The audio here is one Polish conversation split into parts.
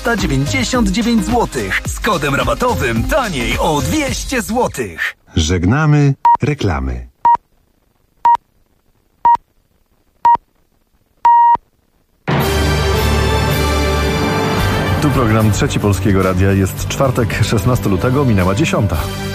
399 zł. Z kodem rabatowym taniej o 200 zł. Żegnamy reklamy. Tu program Trzeci Polskiego Radia. Jest czwartek, 16 lutego, minęła 10.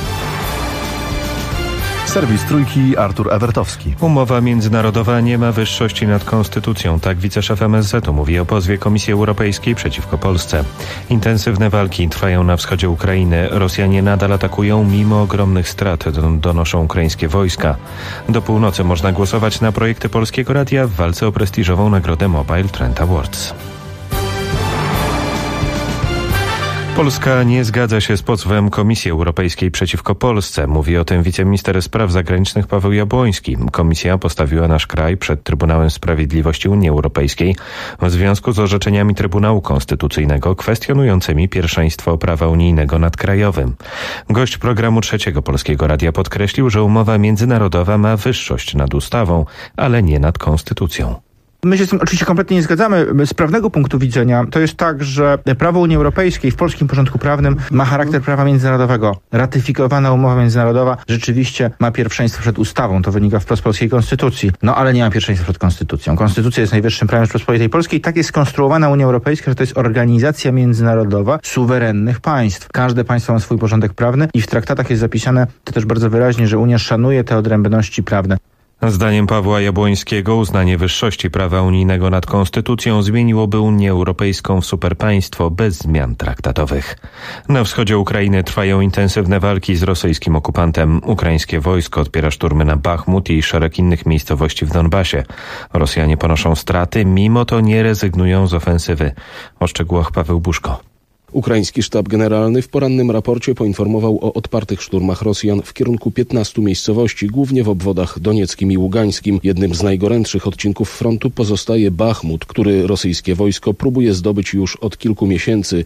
Serwis Trójki, Artur Ewertowski. Umowa międzynarodowa nie ma wyższości nad konstytucją, tak wiceszef MSZ-u mówi o pozwie Komisji Europejskiej przeciwko Polsce. Intensywne walki trwają na wschodzie Ukrainy. Rosjanie nadal atakują mimo ogromnych strat, donoszą ukraińskie wojska. Do północy można głosować na projekty Polskiego Radia w walce o prestiżową nagrodę Mobile Trend Awards. Polska nie zgadza się z pozwem Komisji Europejskiej przeciwko Polsce. Mówi o tym wiceminister spraw zagranicznych Paweł Jabłoński. Komisja postawiła nasz kraj przed Trybunałem Sprawiedliwości Unii Europejskiej w związku z orzeczeniami Trybunału Konstytucyjnego kwestionującymi pierwszeństwo prawa unijnego nad krajowym. Gość programu Trzeciego Polskiego Radia podkreślił, że umowa międzynarodowa ma wyższość nad ustawą, ale nie nad konstytucją. My się z tym oczywiście kompletnie nie zgadzamy. Z prawnego punktu widzenia to jest tak, że prawo Unii Europejskiej w polskim porządku prawnym ma charakter prawa międzynarodowego. Ratyfikowana umowa międzynarodowa rzeczywiście ma pierwszeństwo przed ustawą. To wynika wprost z polskiej konstytucji. No ale nie ma pierwszeństwa przed konstytucją. Konstytucja jest najwyższym prawem Rzeczypospolitej Polskiej. Tak jest skonstruowana Unia Europejska, że to jest organizacja międzynarodowa suwerennych państw. Każde państwo ma swój porządek prawny i w traktatach jest zapisane to też bardzo wyraźnie, że Unia szanuje te odrębności prawne. Zdaniem Pawła Jabłońskiego uznanie wyższości prawa unijnego nad konstytucją zmieniłoby Unię Europejską w superpaństwo bez zmian traktatowych. Na wschodzie Ukrainy trwają intensywne walki z rosyjskim okupantem. Ukraińskie wojsko odpiera szturmy na Bachmut i szereg innych miejscowości w Donbasie. Rosjanie ponoszą straty, mimo to nie rezygnują z ofensywy. O szczegółach Paweł Buszko. Ukraiński sztab generalny w porannym raporcie poinformował o odpartych szturmach Rosjan w kierunku 15 miejscowości, głównie w obwodach donieckim i ługańskim. Jednym z najgorętszych odcinków frontu pozostaje Bachmut, który rosyjskie wojsko próbuje zdobyć już od kilku miesięcy.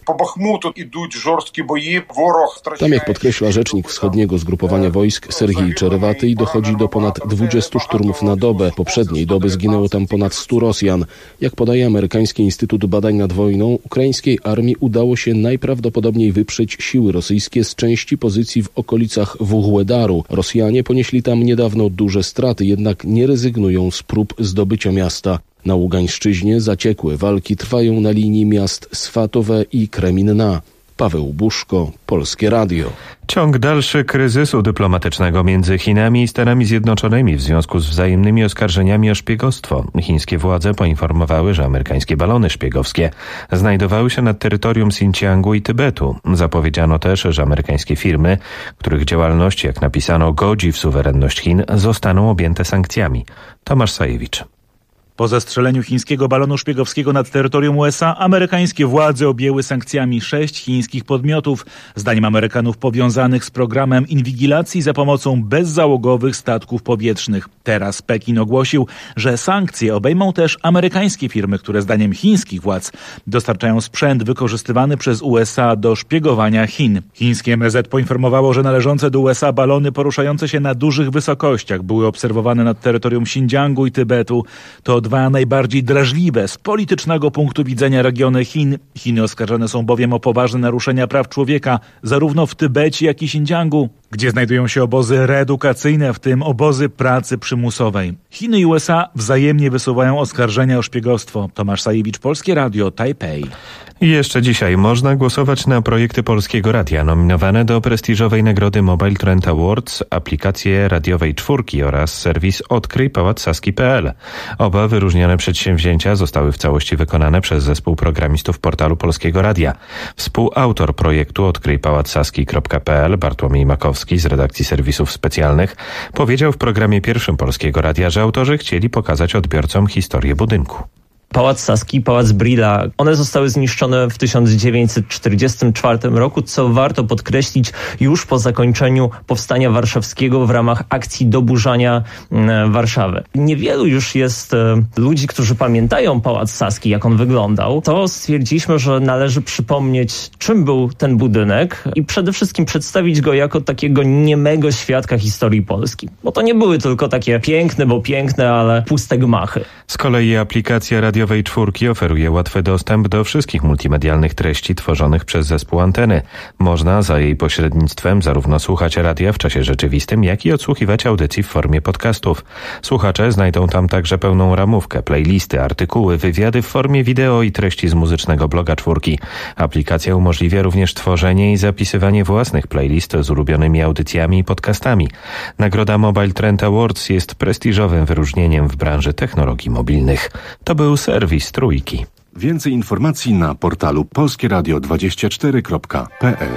Tam, jak podkreśla rzecznik wschodniego zgrupowania wojsk Sergiej Czerewatyj, dochodzi do ponad 20 szturmów na dobę. Poprzedniej doby zginęło tam ponad 100 Rosjan. Jak podaje amerykański Instytut Badań nad Wojną, ukraińskiej armii udało się najprawdopodobniej wyprzeć siły rosyjskie z części pozycji w okolicach Wuhłedaru. Rosjanie ponieśli tam niedawno duże straty, jednak nie rezygnują z prób zdobycia miasta. Na Ługańszczyźnie zaciekłe walki trwają na linii miast Swatowe i Kreminna. Paweł Buszko, Polskie Radio. Ciąg dalszy kryzysu dyplomatycznego między Chinami i Stanami Zjednoczonymi w związku z wzajemnymi oskarżeniami o szpiegostwo. Chińskie władze poinformowały, że amerykańskie balony szpiegowskie znajdowały się nad terytorium Xinjiangu i Tybetu. Zapowiedziano też, że amerykańskie firmy, których działalność, jak napisano, godzi w suwerenność Chin, zostaną objęte sankcjami. Tomasz Sajewicz. Po zestrzeleniu chińskiego balonu szpiegowskiego nad terytorium USA amerykańskie władze objęły sankcjami 6 chińskich podmiotów, zdaniem Amerykanów powiązanych z programem inwigilacji za pomocą bezzałogowych statków powietrznych. Teraz Pekin ogłosił, że sankcje obejmą też amerykańskie firmy, które zdaniem chińskich władz dostarczają sprzęt wykorzystywany przez USA do szpiegowania Chin. Chińskie MSZ poinformowało, że należące do USA balony poruszające się na dużych wysokościach były obserwowane nad terytorium Xinjiangu i Tybetu. To dwa najbardziej drażliwe z politycznego punktu widzenia regiony Chin. Chiny oskarżane są bowiem o poważne naruszenia praw człowieka, zarówno w Tybecie, jak i Xinjiangu, gdzie znajdują się obozy reedukacyjne, w tym obozy pracy przymusowej. Chiny i USA wzajemnie wysuwają oskarżenia o szpiegostwo. Tomasz Sajewicz, Polskie Radio, Tajpej. I jeszcze dzisiaj można głosować na projekty Polskiego Radia nominowane do prestiżowej nagrody Mobile Trend Awards, aplikacje radiowej Czwórki oraz serwis odkryjpałacsaski.pl. Oba wyróżnione przedsięwzięcia zostały w całości wykonane przez zespół programistów portalu Polskiego Radia. Współautor projektu odkryjpałacsaski.pl Bartłomiej Makowski z redakcji serwisów specjalnych powiedział w programie pierwszym Polskiego Radia, że autorzy chcieli pokazać odbiorcom historię budynku. Pałac Saski, Pałac Brilla, one zostały zniszczone w 1944 roku, co warto podkreślić już po zakończeniu Powstania Warszawskiego w ramach akcji doburzania Warszawy. Niewielu już jest ludzi, którzy pamiętają Pałac Saski, jak on wyglądał. To stwierdziliśmy, że należy przypomnieć, czym był ten budynek i przede wszystkim przedstawić go jako takiego niemego świadka historii Polski. Bo to nie były tylko takie piękne, ale puste gmachy. Z kolei aplikacja radiowa radiowej czwórki oferuje łatwy dostęp do wszystkich multimedialnych treści tworzonych przez zespół Anteny. Można za jej pośrednictwem zarówno słuchać radia w czasie rzeczywistym, jak i odsłuchiwać audycji w formie podcastów. Słuchacze znajdą tam także pełną ramówkę, playlisty, artykuły, wywiady w formie wideo i treści z muzycznego bloga czwórki. Aplikacja umożliwia również tworzenie i zapisywanie własnych playlist z ulubionymi audycjami i podcastami. Nagroda Mobile Trend Awards jest prestiżowym wyróżnieniem w branży technologii mobilnych. To był serwis Trójki. Więcej informacji na portalu polskieradio24.pl.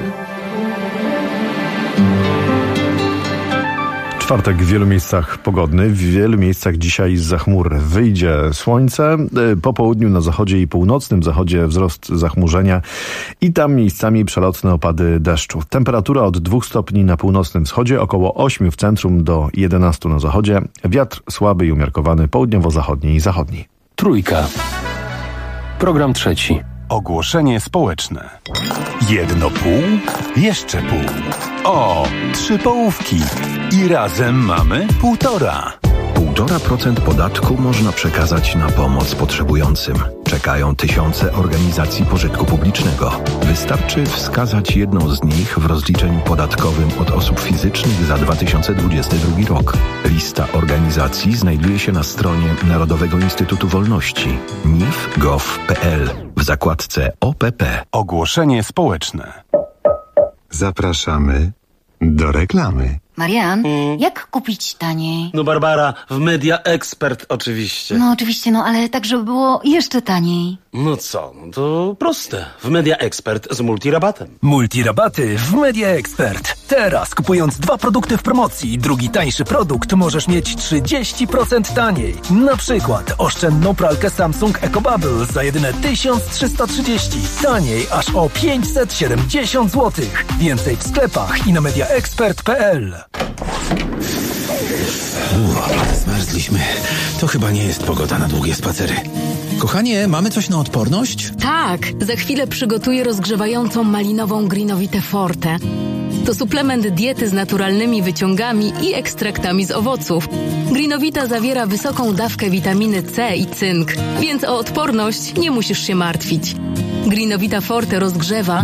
Czwartek w wielu miejscach pogodny, w wielu miejscach dzisiaj zza chmur wyjdzie słońce. Po południu na zachodzie i północnym zachodzie wzrost zachmurzenia i tam miejscami przelotne opady deszczu. Temperatura od 2 stopni na północnym wschodzie, około 8 w centrum do 11 na zachodzie. Wiatr słaby i umiarkowany południowo-zachodni i zachodni. Trójka. Program trzeci. Ogłoszenie społeczne. Jedno pół, jeszcze pół. O, 3 połówki. I razem mamy 1,5. 1,5% podatku można przekazać na pomoc potrzebującym. Czekają tysiące organizacji pożytku publicznego. Wystarczy wskazać jedną z nich w rozliczeniu podatkowym od osób fizycznych za 2022 rok. Lista organizacji znajduje się na stronie Narodowego Instytutu Wolności nif.gov.pl w zakładce OPP. Ogłoszenie społeczne. Zapraszamy do reklamy. Marian, jak kupić taniej? No Barbara, w Media Expert oczywiście. No oczywiście, ale tak, żeby było jeszcze taniej. No co, to proste. W Media Expert z multirabatem. Multirabaty w Media Expert. Teraz kupując 2 produkty w promocji i drugi tańszy produkt możesz mieć 30% taniej. Na przykład oszczędną pralkę Samsung EcoBubble za jedyne 1330. Taniej aż o 570 zł. Więcej w sklepach i na mediaexpert.pl. Zmarzliśmy. To chyba nie jest pogoda na długie spacery. Kochanie, mamy coś na odporność? Tak, za chwilę przygotuję rozgrzewającą malinową Greenowitę Forte. To suplement diety z naturalnymi wyciągami i ekstraktami z owoców. Greenowita zawiera wysoką dawkę witaminy C i cynk, więc o odporność nie musisz się martwić. Greenowita Forte rozgrzewa.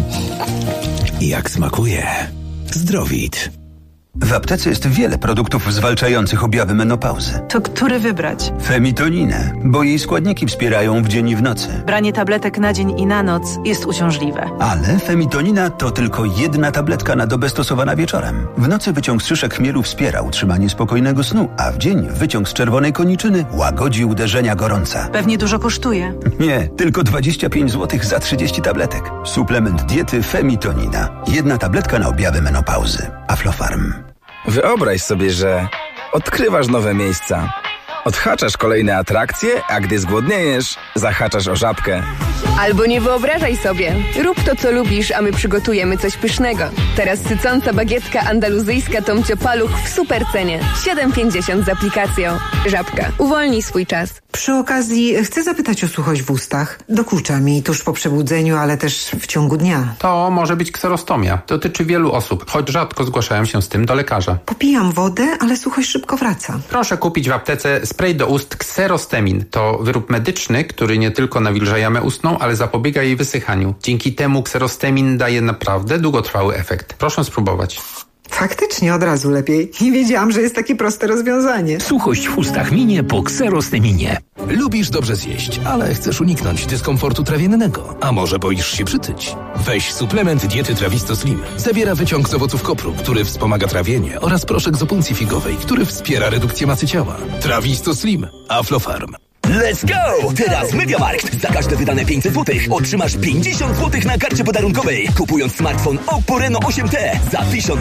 Jak smakuje. Zdrowit. W aptece jest wiele produktów zwalczających objawy menopauzy. To który wybrać? Femitoninę, bo jej składniki wspierają w dzień i w nocy. Branie tabletek na dzień i na noc jest uciążliwe. Ale femitonina to tylko 1 tabletka na dobę stosowana wieczorem. W nocy wyciąg z szyszek chmielu wspiera utrzymanie spokojnego snu, a w dzień wyciąg z czerwonej koniczyny łagodzi uderzenia gorąca. Pewnie dużo kosztuje. Nie, tylko 25 zł za 30 tabletek. Suplement diety Femitonina. 1 tabletka na objawy menopauzy. Aflofarm. Wyobraź sobie, że odkrywasz nowe miejsca, odhaczasz kolejne atrakcje, a gdy zgłodniejesz, zahaczasz o Żabkę. Albo nie wyobrażaj sobie. Rób to, co lubisz, a my przygotujemy coś pysznego. Teraz sycąca bagietka andaluzyjska Tomcio Paluch w super cenie. 7,50 z aplikacją. Żabka. Uwolnij swój czas. Przy okazji chcę zapytać o suchość w ustach. Dokucza mi tuż po przebudzeniu, ale też w ciągu dnia. To może być kserostomia. Dotyczy wielu osób, choć rzadko zgłaszają się z tym do lekarza. Popijam wodę, ale suchość szybko wraca. Proszę kupić w aptece spray do ust Xerostemin. To wyrób medyczny, który nie tylko nawilża jamę ustną, ale zapobiega jej wysychaniu. Dzięki temu Xerostemin daje naprawdę długotrwały efekt. Proszę spróbować. Faktycznie od razu lepiej. Nie wiedziałam, że jest takie proste rozwiązanie. Suchość w ustach minie po Xerosteminie. Lubisz dobrze zjeść, ale chcesz uniknąć dyskomfortu trawiennego. A może boisz się przytyć? Weź suplement diety Trawisto Slim. Zawiera wyciąg z owoców kopru, który wspomaga trawienie, oraz proszek z opuncji figowej, który wspiera redukcję masy ciała. Trawisto Slim. Aflofarm. Let's go! Teraz MediaMarkt. Za każde wydane 500 zł otrzymasz 50 zł na karcie podarunkowej. Kupując smartfon Oppo Reno 8T za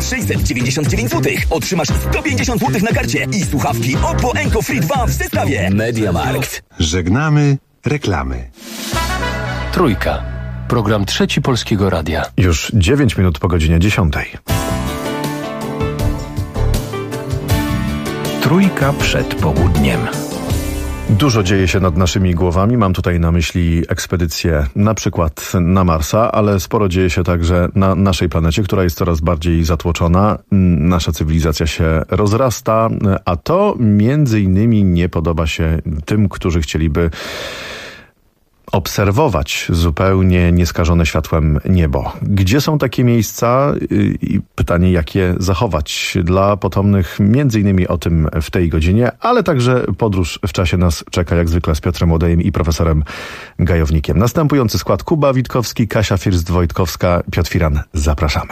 1699 zł otrzymasz 150 zł na karcie i słuchawki Oppo Enco Free 2 w zestawie. MediaMarkt. Żegnamy reklamy. Trójka. Program trzeci Polskiego Radia. Już 9 minut po godzinie 10. Trójka przed południem. Dużo dzieje się nad naszymi głowami. Mam tutaj na myśli ekspedycję na przykład na Marsa, ale sporo dzieje się także na naszej planecie, która jest coraz bardziej zatłoczona. Nasza cywilizacja się rozrasta, a to między innymi nie podoba się tym, którzy chcieliby obserwować zupełnie nieskażone światłem niebo. Gdzie są takie miejsca? I pytanie, jak je zachować dla potomnych. Między innymi o tym w tej godzinie, ale także podróż w czasie nas czeka jak zwykle z Piotrem Łodejem i profesorem Gajownikiem. Następujący skład: Kuba Witkowski, Kasia First-Wojtkowska, Piotr Firan. Zapraszamy.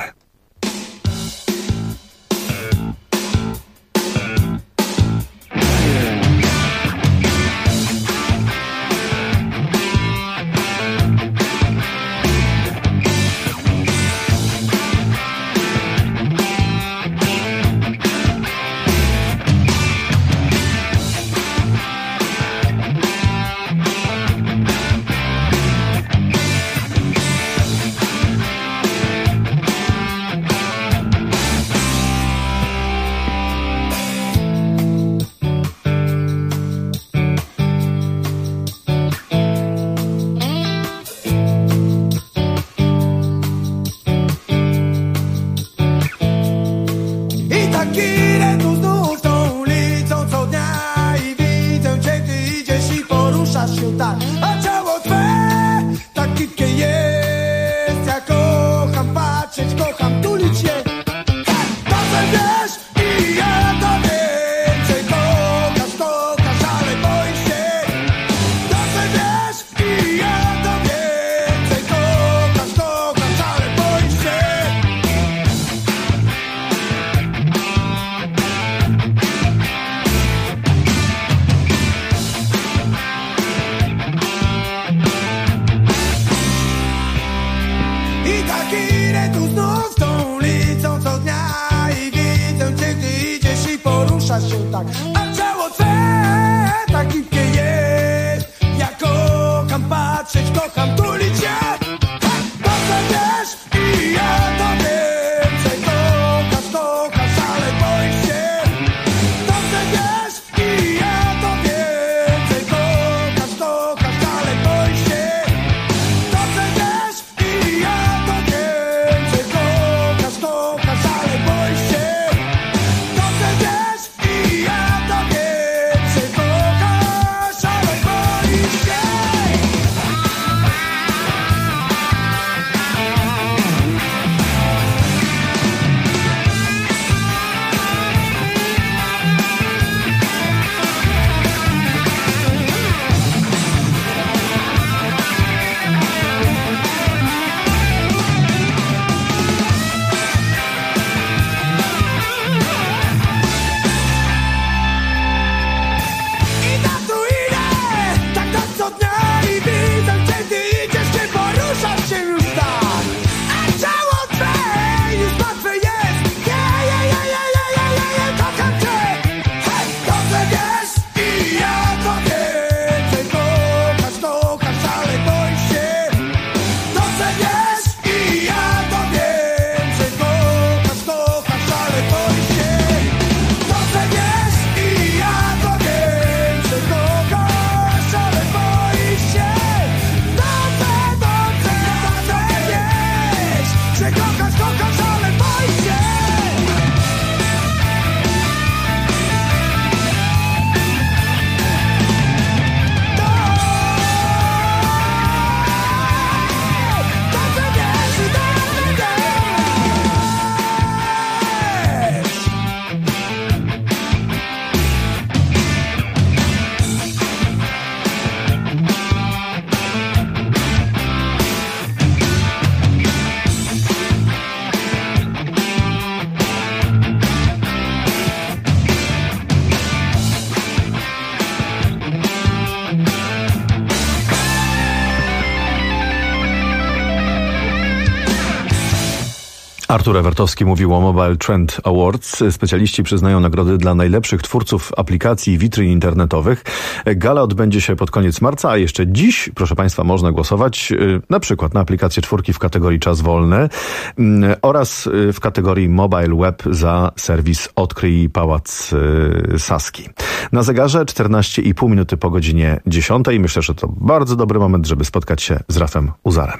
Artur Ewertowski mówił o Mobile Trend Awards. Specjaliści przyznają nagrody dla najlepszych twórców aplikacji i witryn internetowych. Gala odbędzie się pod koniec marca, a jeszcze dziś, proszę Państwa, można głosować na przykład na aplikację czwórki w kategorii czas wolny oraz w kategorii Mobile Web za serwis Odkryj Pałac Saski. Na zegarze 14,5 minuty po godzinie 10. Myślę, że to bardzo dobry moment, żeby spotkać się z Rafem Uzarem.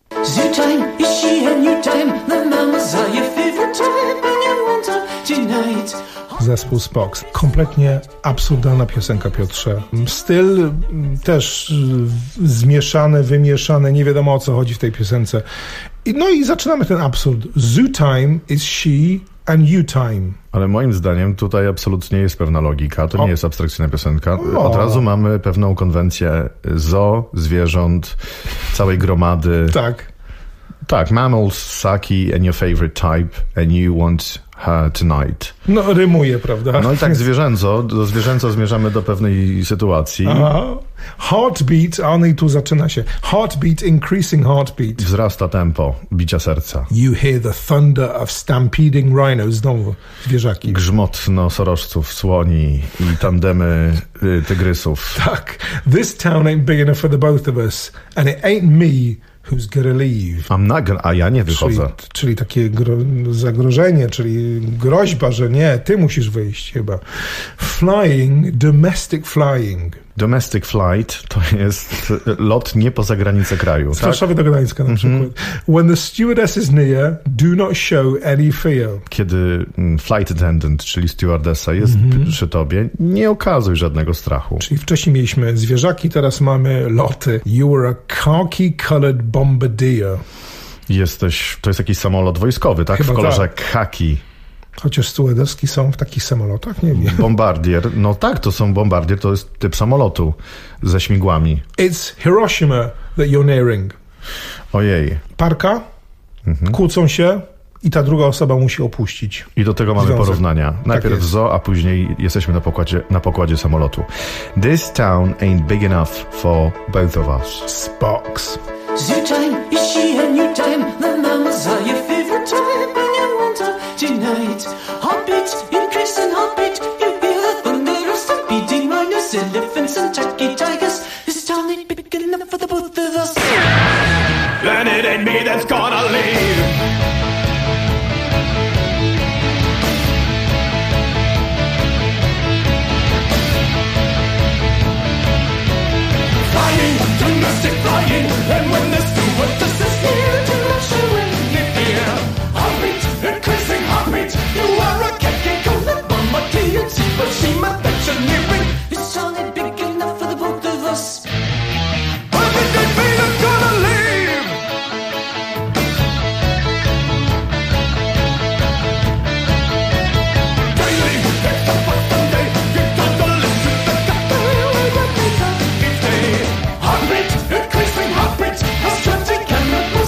Zespół Spox. Kompletnie absurdalna piosenka, Piotrze. Styl też zmieszany, wymieszany, nie wiadomo o co chodzi w tej piosence. No i zaczynamy ten absurd. Zoo time is she and you time. Ale moim zdaniem tutaj absolutnie jest pewna logika. To nie jest abstrakcyjna piosenka. Od razu mamy pewną konwencję zoo, zwierząt, całej gromady. Tak, mammals, Saki and your favorite type and you want her tonight. No rymuje, prawda? No i tak zwierzęco zmierzamy do pewnej sytuacji. Aha. Heartbeat, no i tu zaczyna się. Heartbeat, increasing heartbeat. Wzrasta tempo bicia serca. You hear the thunder of stampeding rhinos. Znowu zwierzaki. Grzmot nosorożców, słoni i tandemy tygrysów. Tak. This town ain't big enough for the both of us. And it ain't me who's gonna leave. A ja nie wychodzę. Czyli takie zagrożenie, czyli groźba, że nie, ty musisz wyjść chyba. Flying, domestic flying. Domestic flight to jest lot nie poza granicę kraju. Z Warszawy do Gdańska na przykład. When the stewardess is near, do not show any fear. Kiedy flight attendant, czyli stewardessa jest przy tobie, nie okazuj żadnego strachu. Czyli wcześniej mieliśmy zwierzaki, teraz mamy loty. You are a khaki-colored bombardier. To jest jakiś samolot wojskowy, tak? Chyba w kolorze khaki. Chociaż stewardesski są w takich samolotach, nie wiem. Bombardier, no tak, to są bombardier, to jest typ samolotu ze śmigłami. It's Hiroshima that you're nearing. Ojej. Parka, kłócą się i ta druga osoba musi opuścić. I do tego mamy związek. porównania. Najpierw zoo, a później jesteśmy na pokładzie samolotu. This town ain't big enough for both of us. Spox. Zoo time, is she and you time? The mammals are your favorite time, and you want her tonight. Heartbeat, increasing heartbeat. You hear the thunder of stampeding rhinos, elephants and jacky tigers. This town ain't big enough for the both of us. Then it ain't me that's gonna leave. Flying, domestic flying, and when the stewardess is here, do not show any fear. Heartbeat, increasing heartbeat. You are a khaki-colored bombardier, Hiroshima that you're nearing. This town ain't big enough for the both of us. But it ain't me that's gonna leave. Daily, except for Sunday, you gotta listen to the goddamn each day. Heartbeat, increasing heartbeat. How strange it cannot move.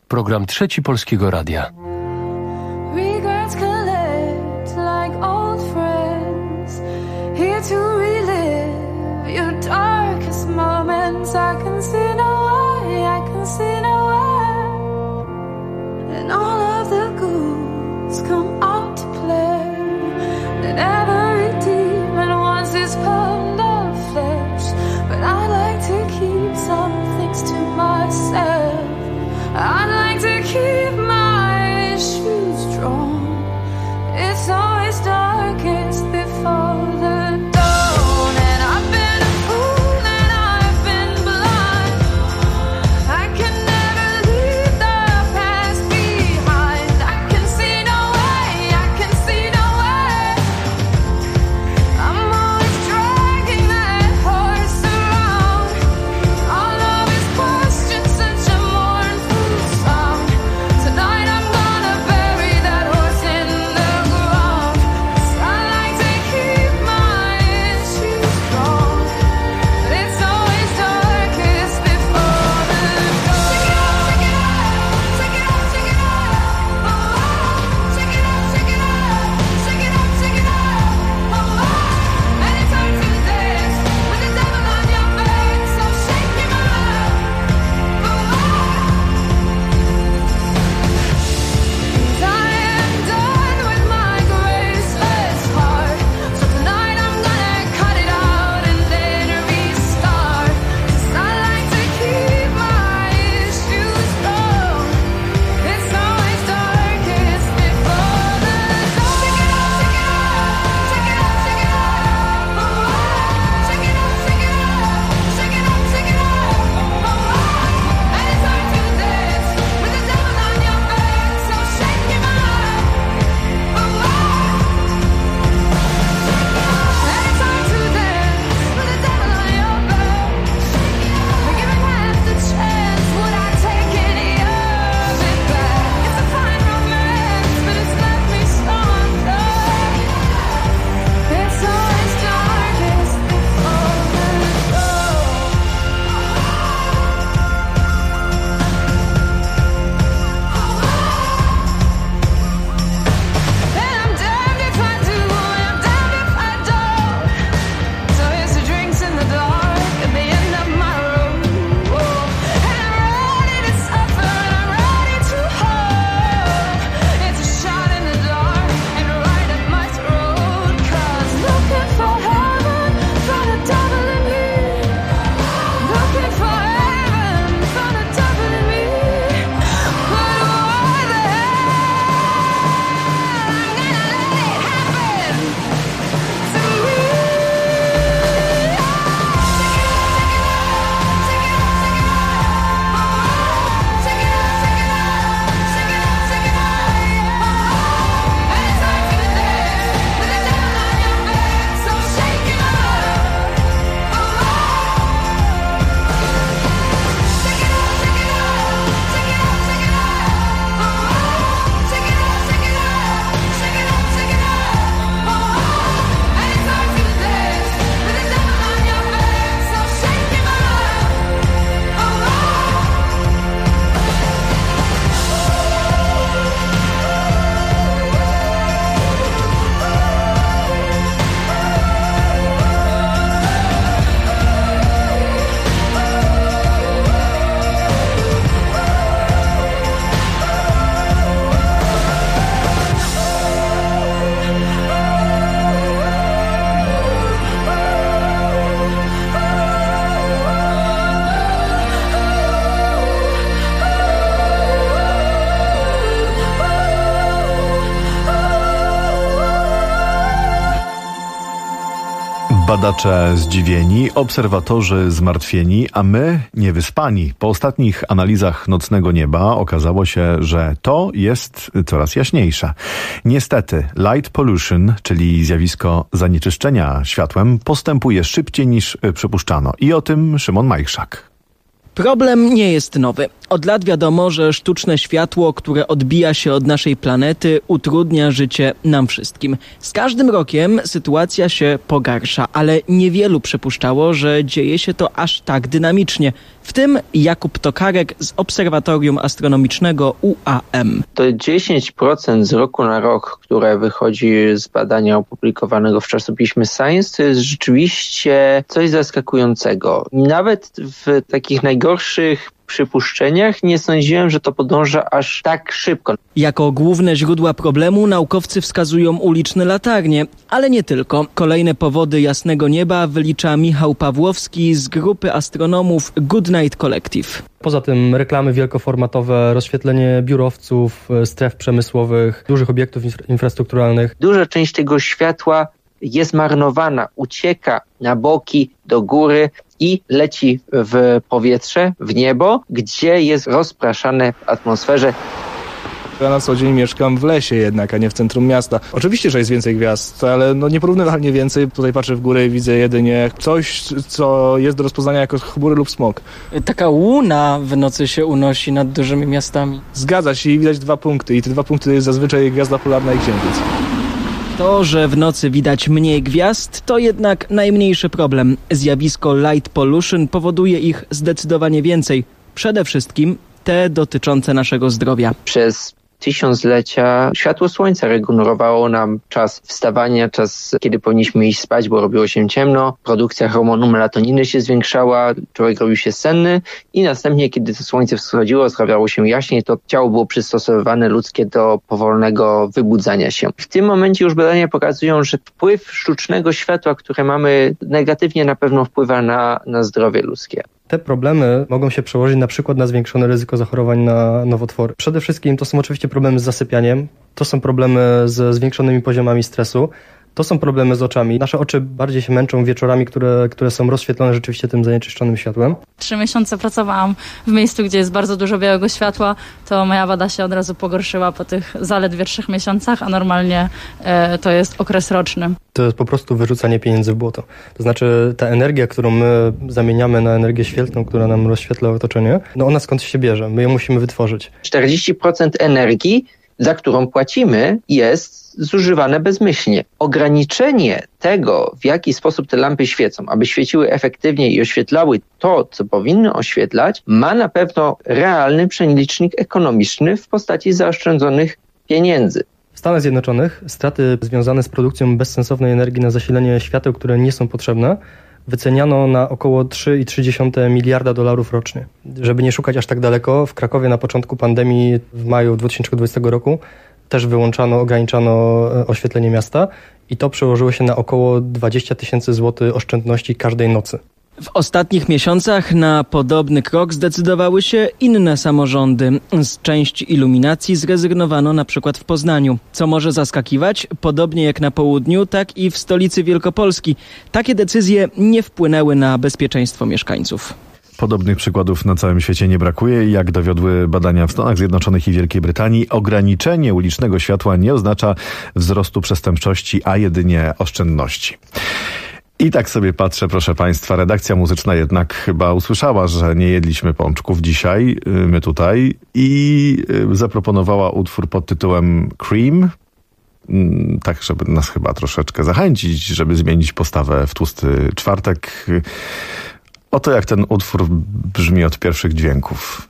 Program Trzeci Polskiego Radia. Regrets collect like old friends, here to relive your darkest moments. I can see no way, I can see no way, and all of the ghouls come out to play, and every demon wants his pound of flesh, but I like to keep some things to myself. I'd like to keep my shoes drawn. It's always darkest before the dawn, and I've been a fool and I've been blind. I can never leave the past behind. I can see no way, I can see no way. I'm always dragging that horse around. All of his questions, such a mournful song. Tonight I'm gonna bury that horse in the ground. 'Cause I like to keep my issues strong, but it's always darkest before the dawn. Shake it up, shake it up, shake it up, shake it up. Oh, shake it up, shake it up, shake it up, shake it up. Oh, and it's hard to dance with the devil on your back, so shake him up. I am done with my graceless heart, so tonight I'm gonna cut it out and then restart. 'Cause I like to keep my issues strong. It's always darkest before the dawn. Shake it up, shake it up, shake it up, shake it up. Shake it up, shake it up, shake it up, shake it up. And it's hard to dance with the devil on your back, so shake him up. And it's hard to dance with the devil on your back. Giving half the chance, would I take any of it back? It's a fine romance, but it's left me stoned. It's always darkest before the dawn. And I'm damned if I do, and I'm damned if I don't. So here's the drinks in the dark at the end of my road. And I'm ready to suffer, and I'm ready to hold. It's a shot in the dark and right at my throat. 'Cause looking for heaven for the devil in me. Looking for heaven for the devil in me. But why the hell I'm gonna let it happen to me? Badacze zdziwieni, obserwatorzy zmartwieni, a my niewyspani. Po ostatnich analizach nocnego nieba okazało się, że to jest coraz jaśniejsze. Niestety, light pollution, czyli zjawisko zanieczyszczenia światłem, postępuje szybciej niż przypuszczano. I o tym Szymon Majchrzak. Problem nie jest nowy. Od lat wiadomo, że sztuczne światło, które odbija się od naszej planety, utrudnia życie nam wszystkim. Z każdym rokiem sytuacja się pogarsza, ale niewielu przypuszczało, że dzieje się to aż tak dynamicznie. W tym Jakub Tokarek z Obserwatorium Astronomicznego UAM. To 10% z roku na rok, które wychodzi z badania opublikowanego w czasopiśmie Science, to jest rzeczywiście coś zaskakującego. Nawet w takich najgorszych przypuszczeniach nie sądziłem, że to podąża aż tak szybko. Jako główne źródła problemu naukowcy wskazują uliczne latarnie, ale nie tylko. Kolejne powody jasnego nieba wylicza Michał Pawłowski z grupy astronomów Goodnight Collective. Poza tym reklamy wielkoformatowe, rozświetlenie biurowców, stref przemysłowych, dużych obiektów infrastrukturalnych. Duża część tego światła jest marnowana, ucieka na boki, do góry i leci w powietrze, w niebo, gdzie jest rozpraszane w atmosferze. Ja na co dzień mieszkam w lesie jednak, a nie w centrum miasta. Oczywiście, że jest więcej gwiazd, ale nieporównywalnie więcej. Tutaj patrzę w górę i widzę jedynie coś, co jest do rozpoznania jako chmury lub smog. Taka łuna w nocy się unosi nad dużymi miastami. Zgadza się i widać 2 punkty i te 2 punkty to jest zazwyczaj gwiazda polarna i księżyc. To, że w nocy widać mniej gwiazd, to jednak najmniejszy problem. Zjawisko light pollution powoduje ich zdecydowanie więcej. Przede wszystkim te dotyczące naszego zdrowia. Przez tysiąclecia światło słońca regulowało nam czas wstawania, czas, kiedy powinniśmy iść spać, bo robiło się ciemno. Produkcja hormonu melatoniny się zwiększała, człowiek robił się senny i następnie, kiedy to słońce wschodziło, zrobiło się jaśniej, to ciało było przystosowane ludzkie do powolnego wybudzania się. W tym momencie już badania pokazują, że wpływ sztucznego światła, które mamy, negatywnie na pewno wpływa na zdrowie ludzkie. Te problemy mogą się przełożyć na przykład na zwiększone ryzyko zachorowań na nowotwory. Przede wszystkim to są oczywiście problemy z zasypianiem, to są problemy ze zwiększonymi poziomami stresu, to są problemy z oczami. Nasze oczy bardziej się męczą wieczorami, które są rozświetlone rzeczywiście tym zanieczyszczonym światłem. 3 miesiące pracowałam w miejscu, gdzie jest bardzo dużo białego światła, to moja wada się od razu pogorszyła po tych zaledwie 3 miesiącach, a normalnie to jest okres roczny. To jest po prostu wyrzucanie pieniędzy w błoto. To znaczy ta energia, którą my zamieniamy na energię świetlną, która nam rozświetla otoczenie, ona skąd się bierze? My ją musimy wytworzyć. 40% energii, za którą płacimy, jest zużywane bezmyślnie. Ograniczenie tego, w jaki sposób te lampy świecą, aby świeciły efektywniej i oświetlały to, co powinny oświetlać, ma na pewno realny przelicznik ekonomiczny w postaci zaoszczędzonych pieniędzy. W Stanach Zjednoczonych straty związane z produkcją bezsensownej energii na zasilenie świateł, które nie są potrzebne, wyceniano na około 3,3 miliarda dolarów rocznie. Żeby nie szukać aż tak daleko, w Krakowie na początku pandemii w maju 2020 roku też wyłączano, ograniczano oświetlenie miasta i to przełożyło się na około 20 000 złotych oszczędności każdej nocy. W ostatnich miesiącach na podobny krok zdecydowały się inne samorządy. Z części iluminacji zrezygnowano na przykład w Poznaniu. Co może zaskakiwać, podobnie jak na południu, tak i w stolicy Wielkopolski. Takie decyzje nie wpłynęły na bezpieczeństwo mieszkańców. Podobnych przykładów na całym świecie nie brakuje i jak dowiodły badania w Stanach Zjednoczonych i Wielkiej Brytanii, ograniczenie ulicznego światła nie oznacza wzrostu przestępczości, a jedynie oszczędności. I tak sobie patrzę, proszę Państwa, redakcja muzyczna jednak chyba usłyszała, że nie jedliśmy pączków dzisiaj, my tutaj, i zaproponowała utwór pod tytułem Cream, tak żeby nas chyba troszeczkę zachęcić, żeby zmienić postawę w tłusty czwartek. Oto jak ten utwór brzmi od pierwszych dźwięków.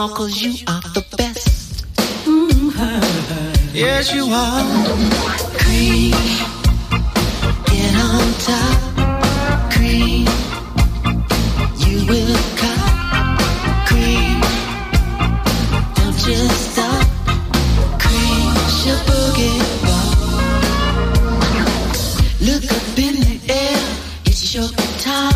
all 'cause you are the best. Yes, you are. Cream, get on top. Cream, you will cut. Cream, don't you stop. Cream, your boogie ball. Look up in the air, it's your guitar.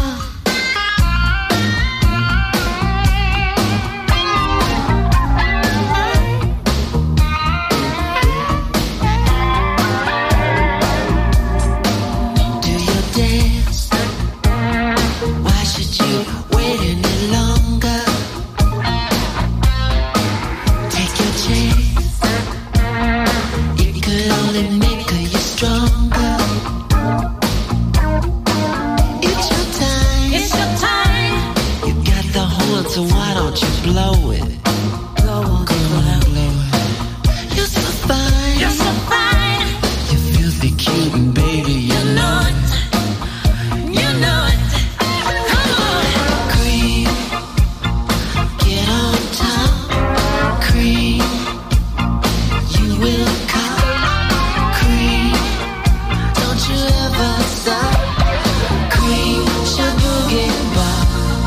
So why don't you blow it? Blow on, blow it. You're so fine. You're so fine. You're filthy cute and baby, you know it. You know it. Come on. Cream, get on top. Cream, you will cut. Cream, don't you ever stop. Cream, your boogie bar.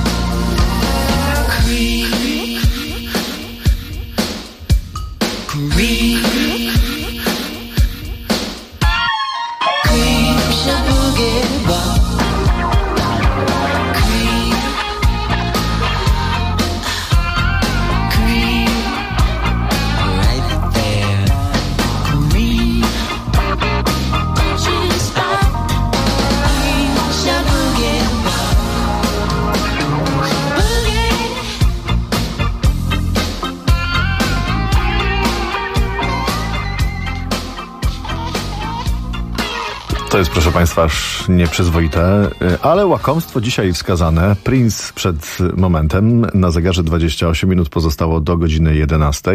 To jest, proszę Państwa, aż nieprzyzwoite, ale łakomstwo dzisiaj wskazane. Prince przed momentem, na zegarze 28 minut pozostało do godziny 11.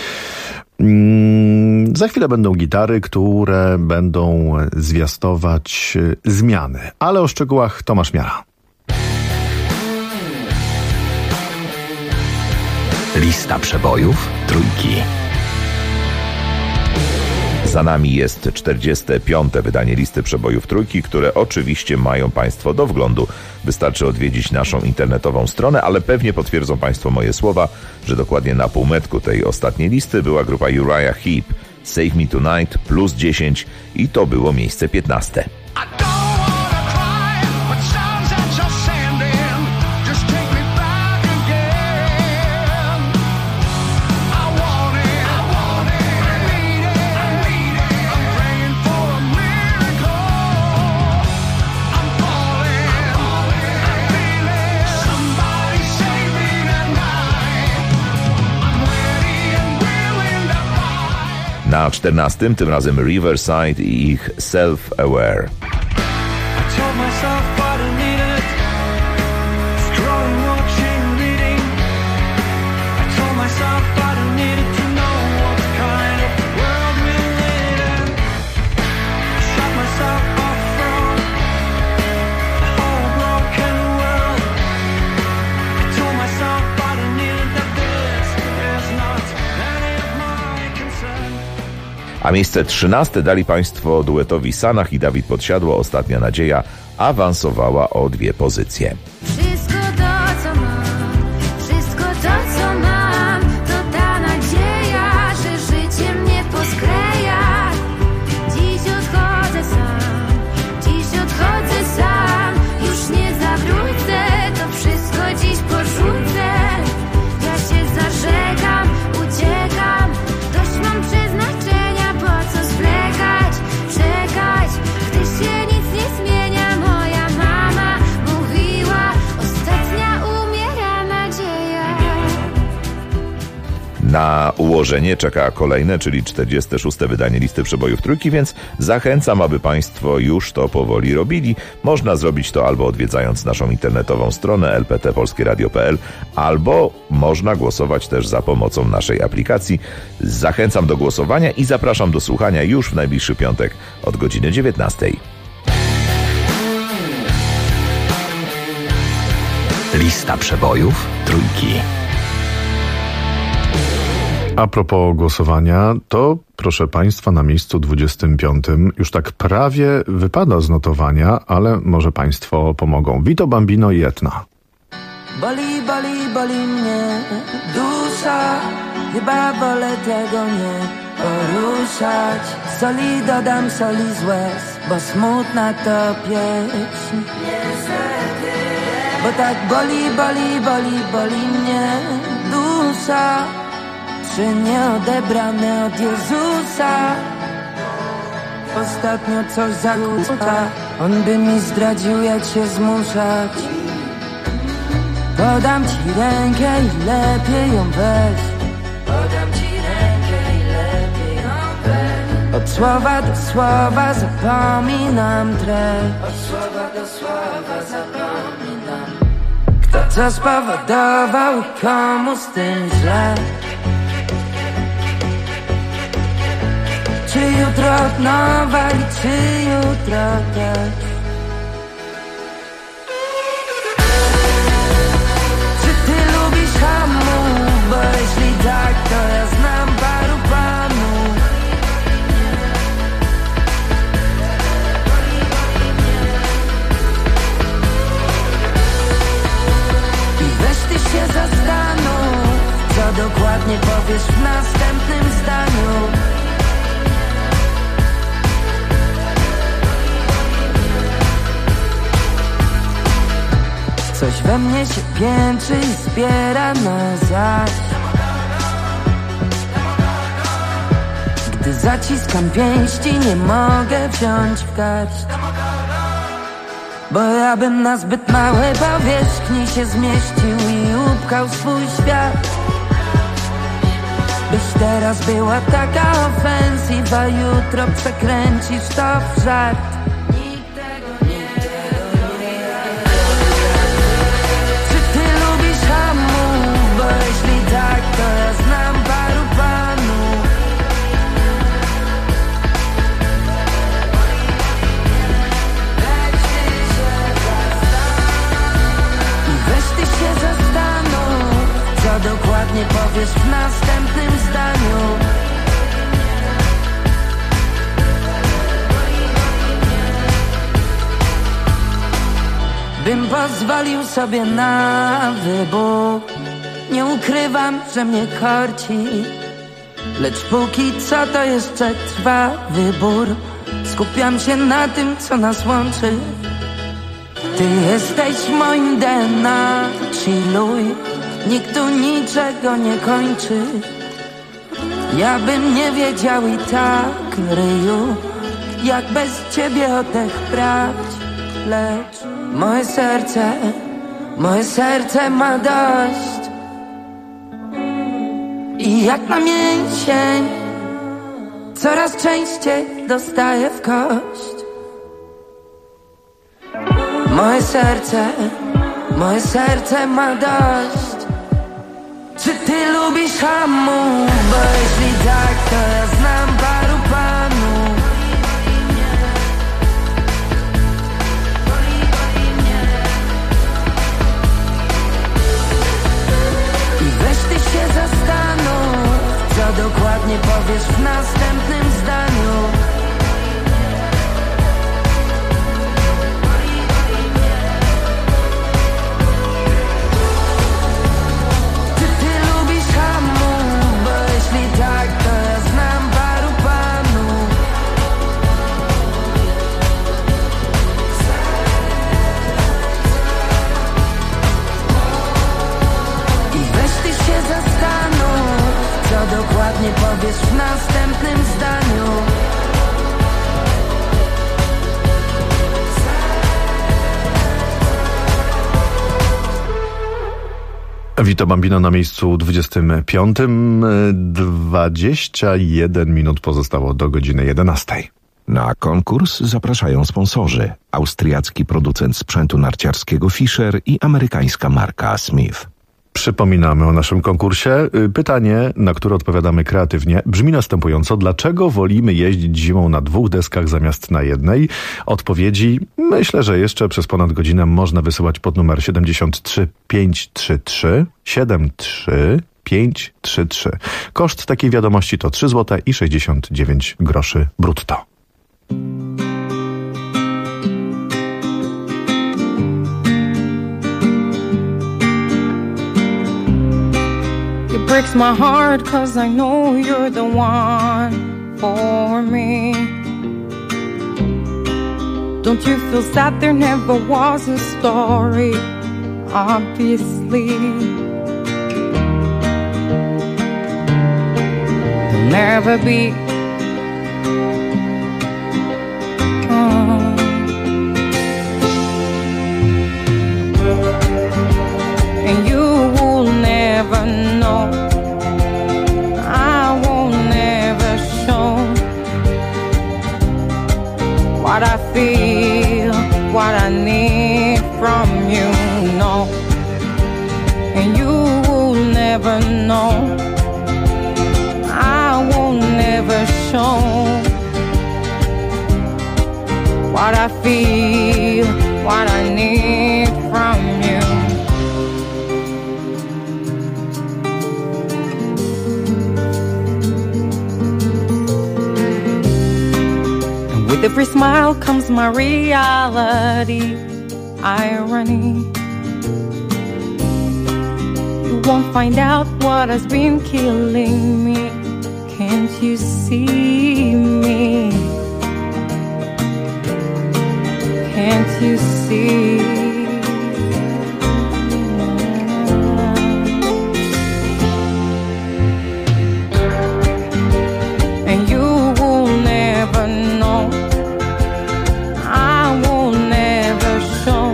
Za chwilę będą gitary, które będą zwiastować zmiany, ale o szczegółach Tomasz Miara. Lista przebojów trójki. Za nami jest 45. wydanie listy przebojów trójki, które oczywiście mają Państwo do wglądu. Wystarczy odwiedzić naszą internetową stronę, ale pewnie potwierdzą Państwo moje słowa, że dokładnie na półmetku tej ostatniej listy była grupa Uriah Heep, Save Me Tonight, plus 10 i to było miejsce 15. Na 14. tym razem Riverside i ich Self-Aware. A miejsce 13 dali Państwo duetowi Sanach i Dawid Podsiadło. Ostatnia nadzieja awansowała o 2 pozycje. Wszystko to, co mam, to ta nadzieja, że życie mnie poskleja. Dziś odchodzę sam, już nie zawrócę, to wszystko dziś porzucę. Ja się zażegam, uciekam, dość mam przeznaczenia, po co zwlekać, czekać, gdy się nic nie zmienia. Moja mama mówiła, ostatnia umiera nadzieja. Na ułożenie czeka kolejne, czyli 46. wydanie listy przebojów trójki, więc zachęcam, aby Państwo już to powoli robili. Można zrobić to albo odwiedzając naszą internetową stronę lptpolskieradio.pl, albo można głosować też za pomocą naszej aplikacji. Zachęcam do głosowania i zapraszam do słuchania już w najbliższy piątek od godziny 19. Lista przebojów trójki. A propos głosowania, to proszę Państwa na miejscu 25 już tak prawie wypada z notowania, ale może Państwo pomogą. Vito Bambino i Etna. Boli, boli, boli mnie dusza, chyba wolę tego nie poruszać. Soli dodam, soli z łez, bo smutna to pieśń. Bo tak boli, boli, boli, boli mnie dusza, czy nieodebrane od Jezusa. Ostatnio coś zakłóca, on by mi zdradził, jak się zmuszać. Podam ci rękę i lepiej ją weź. Podam ci rękę i lepiej ją weź. Od słowa do słowa zapominam treść. Od słowa do słowa zapominam. Kto co spowodował i komu z tym źle? Czy jutro od nowa i czy jutro też? Bo jeśli tak, to ja znam paru panów. I weź ty się zastanów, co dokładnie powiesz w następnym zdaniu. Coś we mnie się piętrzy i zbiera na zaś. Gdy zaciskam pięści, nie mogę wziąć w garść. Bo ja bym na zbyt małej powierzchni się zmieścił i upchał swój świat. Byś teraz była taka ofensywa, jutro przekręcisz to w żart. Tak, to ja znam paru panów. I weź ty się zastanów, co dokładnie powiesz w następnym zdaniu. Bym pozwolił sobie na wybór. Nie ukrywam, że mnie korci, lecz póki co to jeszcze trwa wybór. Skupiam się na tym, co nas łączy. Ty jesteś moim DNA, chilluj. Nikt tu niczego nie kończy. Ja bym nie wiedział i tak, ryju, jak bez ciebie oddech brać. Lecz moje serce ma dość. I jak na mięsień coraz częściej dostaję w kość. Moje serce ma dość. Czy ty lubisz hamów? Bo jeśli tak, to ja znam paru panów. I weź ty się zastanów, co dokładnie powiesz w następnym zdaniu. Czy ty lubisz hamów? Bo jeśli tak, to ja znam paru panów. I weź ty się zastanów, co dokładnie powiesz w następnym zdaniu. Vito Bambino na miejscu 25. 21 minut pozostało do godziny 11. Na konkurs zapraszają sponsorzy: austriacki producent sprzętu narciarskiego Fischer i amerykańska marka Smith. Przypominamy o naszym konkursie. Pytanie, na które odpowiadamy kreatywnie, brzmi następująco: dlaczego wolimy jeździć zimą na 2 deskach zamiast na jednej? Odpowiedzi myślę, że jeszcze przez ponad godzinę można wysyłać pod numer 73533 73 533. Koszt takiej wiadomości to 3 zł i 69 groszy brutto. It breaks my heart 'cause I know you're the one for me. Don't you feel sad there never was a story? Obviously there'll never be. And you will never know. I won't never show what I feel, what I need from you, no. And you will never know. I won't never show what I feel, what I need from you. And with every smile comes my reality, irony. You won't find out what has been killing me. Can't you see me? Can't you see? And you will never know. I will never show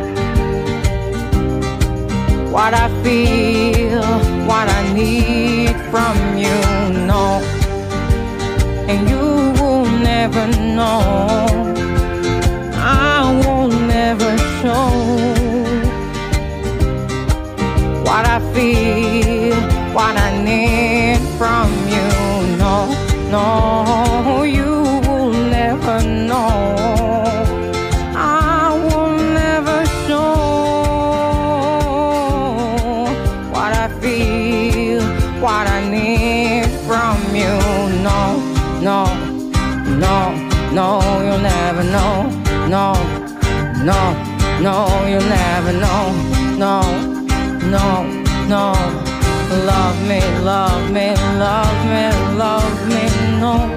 what I feel, what I need from you, no. And you will never know. I will never show what I feel, what I need from you, no, no, you will never know. I will never show what I feel, what I need from you, no, no, no, no, you'll never know. No, no, no, you'll never know. No, no, no. Love me, love me, love me, love me, no.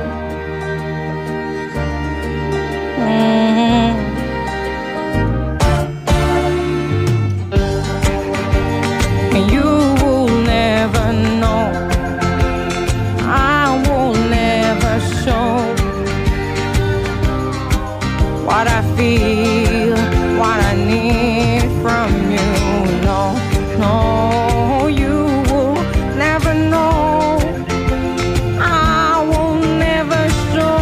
And you will never know. I will never show what I feel, what I need from you, no, no, you will never know. I will never show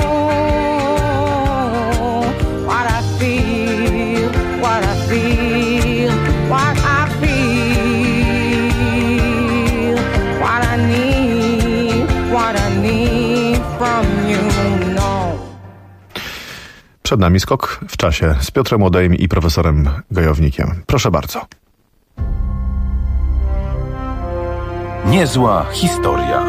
what I feel, what I feel, what I feel, what I need from you, no. Przed nami skok w czasie z Piotrem Łodejem i profesorem Gajownikiem. Proszę bardzo. Niezła historia.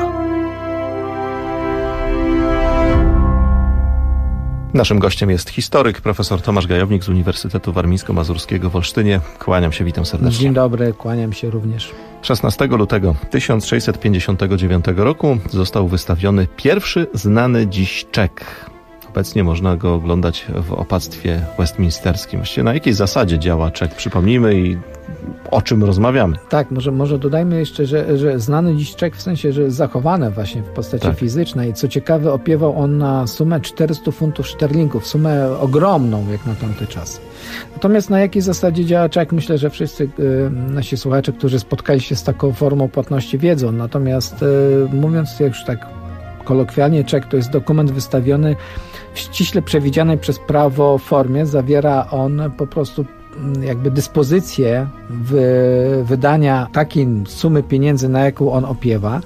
Naszym gościem jest historyk, profesor Tomasz Gajownik z Uniwersytetu Warmińsko-Mazurskiego w Olsztynie. Kłaniam się, witam serdecznie. Dzień dobry, kłaniam się również. 16 lutego 1659 roku został wystawiony pierwszy znany dziś czek. Obecnie można go oglądać w opactwie westminsterskim. Właściwie na jakiej zasadzie działa czek? Przypomnijmy i o czym rozmawiamy. Tak, może dodajmy jeszcze, że znany dziś czek w sensie, że zachowany właśnie w postaci fizycznej. Co ciekawe, opiewał on na sumę 400 funtów szterlingów, sumę ogromną jak na tamte czasy. Natomiast na jakiej zasadzie działa czek? Myślę, że wszyscy nasi słuchacze, którzy spotkali się z taką formą płatności, wiedzą. Natomiast mówiąc już tak kolokwialnie, czek to jest dokument wystawiony w ściśle przewidzianej przez prawo formie. Zawiera on po prostu jakby dyspozycję wydania takiej sumy pieniędzy, na jaką on opiewa.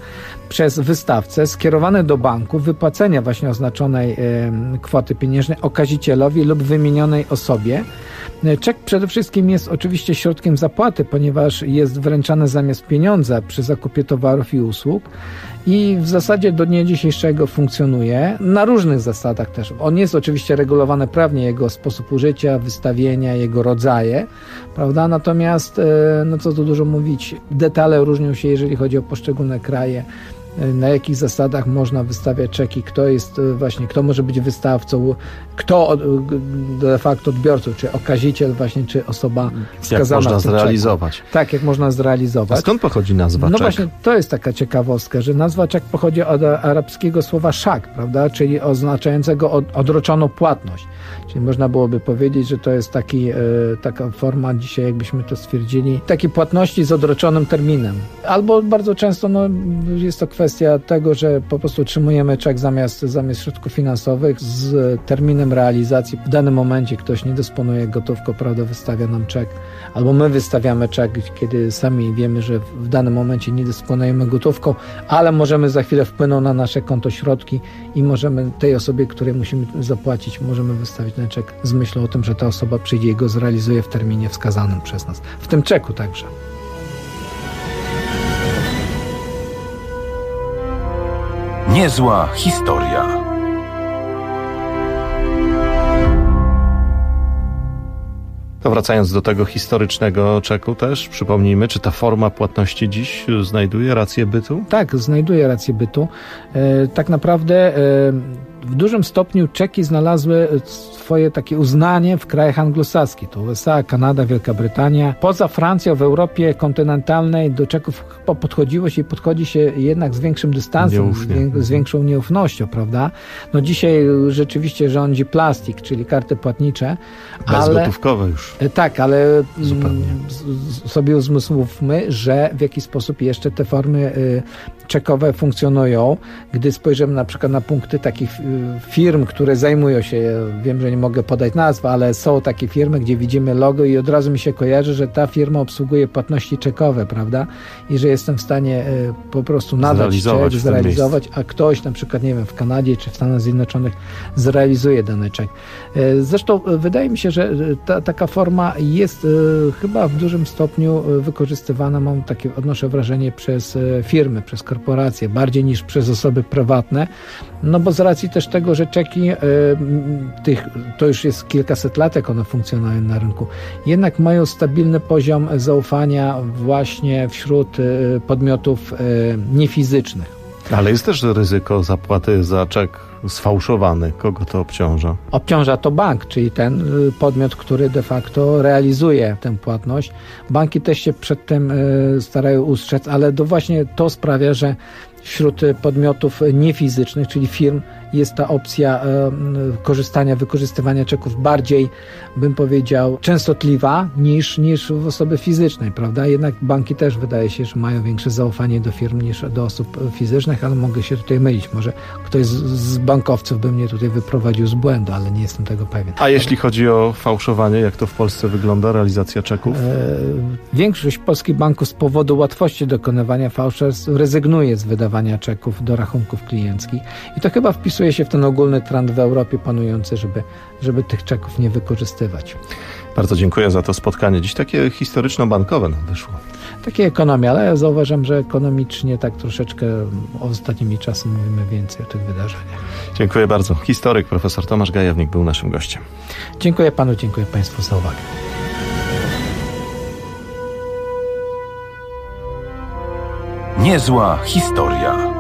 przez wystawcę skierowane do banku wypłacenia właśnie oznaczonej kwoty pieniężnej okazicielowi lub wymienionej osobie. Czek przede wszystkim jest oczywiście środkiem zapłaty, ponieważ jest wręczany zamiast pieniądza przy zakupie towarów i usług i w zasadzie do dnia dzisiejszego funkcjonuje na różnych zasadach też. On jest oczywiście regulowany prawnie, jego sposób użycia, wystawienia, jego rodzaje, prawda? Natomiast, no co tu dużo mówić, detale różnią się, jeżeli chodzi o poszczególne kraje, na jakich zasadach można wystawiać czeki, kto może być wystawcą, kto de facto odbiorcą, czy okaziciel właśnie, czy osoba wskazana. Jak można zrealizować. Czeku. Tak, jak można zrealizować. A skąd pochodzi nazwa czek? No właśnie, to jest taka ciekawostka, że nazwa czek pochodzi od arabskiego słowa szak, prawda, czyli oznaczającego odroczoną płatność. Czyli można byłoby powiedzieć, że to jest taka forma dzisiaj, jakbyśmy to stwierdzili, takiej płatności z odroczonym terminem. Albo bardzo często jest to kwestia tego, że po prostu otrzymujemy czek zamiast środków finansowych z terminem realizacji. W danym momencie ktoś nie dysponuje gotówką, prawda, wystawia nam czek. Albo my wystawiamy czek, kiedy sami wiemy, że w danym momencie nie dysponujemy gotówką, ale możemy za chwilę wpłyną na nasze konto środki i możemy tej osobie, której musimy zapłacić, możemy wystawić ten czek z myślą o tym, że ta osoba przyjdzie i go zrealizuje w terminie wskazanym przez nas. W tym czeku także. Niezła historia. To wracając do tego historycznego czeku też, przypomnijmy, czy ta forma płatności dziś znajduje rację bytu? Tak, znajduje rację bytu. Tak naprawdę w dużym stopniu czeki znalazły swoje takie uznanie w krajach anglosaskich. To USA, Kanada, Wielka Brytania. Poza Francją, w Europie kontynentalnej do czeków podchodzi się jednak z większym dystansem, z większą nieufnością, sobie No dzisiaj rzeczywiście rządzi plastik, czyli karty płatnicze. Bezgotówkowe już. Tak, ale sobie uzmysłówmy, że w jaki sposób jeszcze te formy czekowe funkcjonują. Gdy spojrzymy na przykład na punkty takich firm, które zajmują się, wiem, że nie mogę podać nazwy, ale są takie firmy, gdzie widzimy logo i od razu mi się kojarzy, że ta firma obsługuje płatności czekowe, prawda? I że jestem w stanie po prostu nadać czek, zrealizować, a ktoś na przykład, nie wiem, w Kanadzie czy w Stanach Zjednoczonych zrealizuje dany czek. Zresztą wydaje mi się, że taka forma jest chyba w dużym stopniu wykorzystywana, odnoszę wrażenie, przez firmy, przez korporacje, bardziej niż przez osoby prywatne, no bo z racji też tego, że czeki, to już jest kilkaset lat, jak one funkcjonują na rynku, jednak mają stabilny poziom zaufania właśnie wśród podmiotów niefizycznych. Ale jest też ryzyko zapłaty za czek sfałszowany. Kogo to obciąża? Obciąża to bank, czyli ten podmiot, który de facto realizuje tę płatność. Banki też się przed tym starają ustrzec, ale właśnie to sprawia, że wśród podmiotów niefizycznych, czyli firm, jest ta opcja wykorzystywania czeków bardziej, bym powiedział, częstotliwa niż w osoby fizycznej, prawda? Jednak banki też wydaje się, że mają większe zaufanie do firm niż do osób fizycznych, ale mogę się tutaj mylić. Może ktoś z bankowców by mnie tutaj wyprowadził z błędu, ale nie jestem tego pewien. A jeśli chodzi o fałszowanie, jak to w Polsce wygląda, realizacja czeków? Większość polskich banków z powodu łatwości dokonywania fałszerstw rezygnuje z wydawania czeków do rachunków klienckich i to chyba wpisuje się w ten ogólny trend w Europie panujący, żeby tych czeków nie wykorzystywać. Bardzo dziękuję za to spotkanie. Dziś takie historyczno-bankowe nam wyszło. Takie ekonomia, ale ja zauważam, że ekonomicznie tak troszeczkę ostatnimi czasy mówimy więcej o tych wydarzeniach. Dziękuję bardzo. Historyk profesor Tomasz Gajewnik był naszym gościem. Dziękuję panu, dziękuję państwu za uwagę. Niezła historia.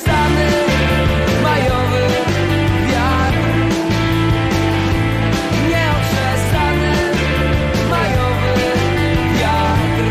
Nieokrzesany majowy wiatr. Nieokrzesany majowy wiatr.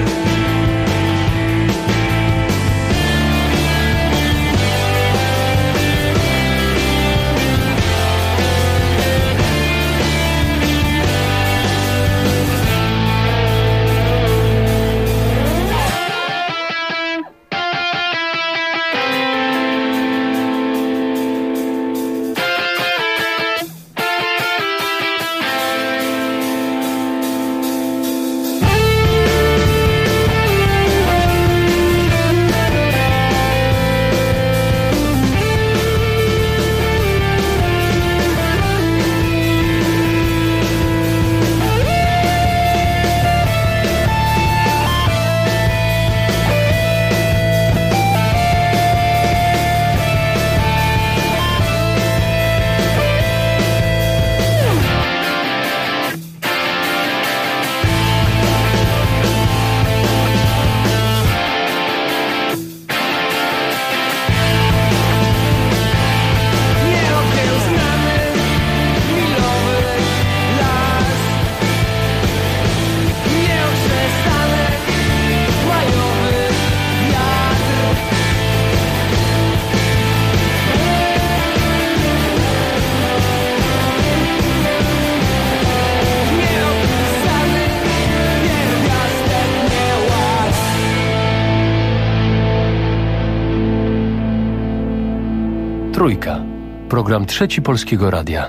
Trójka. Program Trzeci Polskiego Radia.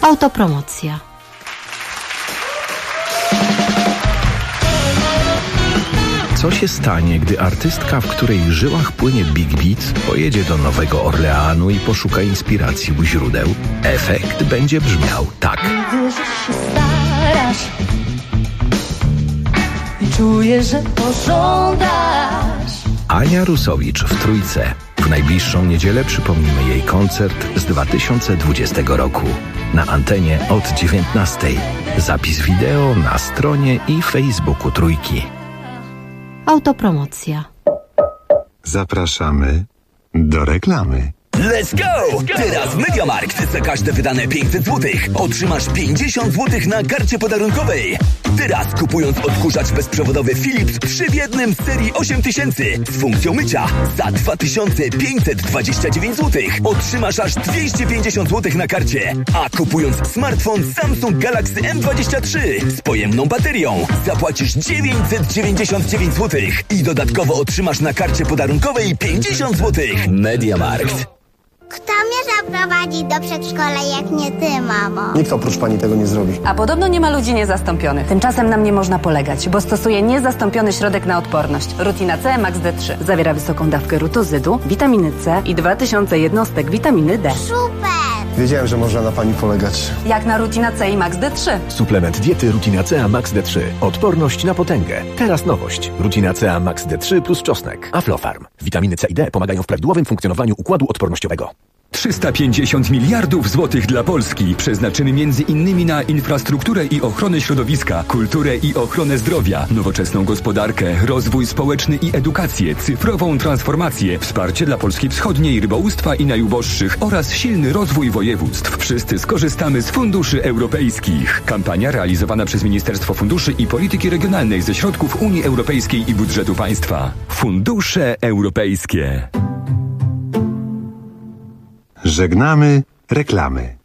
Autopromocja. Co się stanie, gdy artystka, w której żyłach płynie Big Beat, pojedzie do Nowego Orleanu i poszuka inspiracji u źródeł? Efekt będzie brzmiał tak. Widzę, że się starasz i czuję, że pożądasz. Ania Rusowicz w Trójce. W najbliższą niedzielę przypomnimy jej koncert z 2020 roku. Na antenie od 19. Zapis wideo na stronie i Facebooku Trójki. Autopromocja. Zapraszamy do reklamy. Let's go! Teraz MediaMarkt. Za każde wydane 500 zł otrzymasz 50 zł na karcie podarunkowej. Teraz kupując odkurzacz bezprzewodowy Philips 3 w 1 z serii 8000 z funkcją mycia za 2529 zł otrzymasz aż 250 zł na karcie. A kupując smartfon Samsung Galaxy M23 z pojemną baterią zapłacisz 999 zł i dodatkowo otrzymasz na karcie podarunkowej 50 zł. MediaMarkt. Kto mnie zaprowadzi do przedszkola, jak nie ty, mamo? Nikt oprócz pani tego nie zrobi. A podobno nie ma ludzi niezastąpionych. Tymczasem na mnie można polegać, bo stosuję niezastąpiony środek na odporność. Rutina C Max D3. Zawiera wysoką dawkę rutozydu, witaminy C i 2000 jednostek witaminy D. Super! Wiedziałem, że można na pani polegać. Jak na Rutina C i Max D3. Suplement diety Rutina C Max D3. Odporność na potęgę. Teraz nowość. Rutina C Max D3 plus czosnek. Aflofarm. Witaminy C i D pomagają w prawidłowym funkcjonowaniu układu odpornościowego. 350 miliardów złotych dla Polski, przeznaczony między innymi na infrastrukturę i ochronę środowiska, kulturę i ochronę zdrowia, nowoczesną gospodarkę, rozwój społeczny i edukację, cyfrową transformację, wsparcie dla Polski Wschodniej, rybołówstwa i najuboższych oraz silny rozwój województw. Wszyscy skorzystamy z funduszy europejskich. Kampania realizowana przez Ministerstwo Funduszy i Polityki Regionalnej ze środków Unii Europejskiej i budżetu państwa. Fundusze europejskie. Żegnamy reklamy.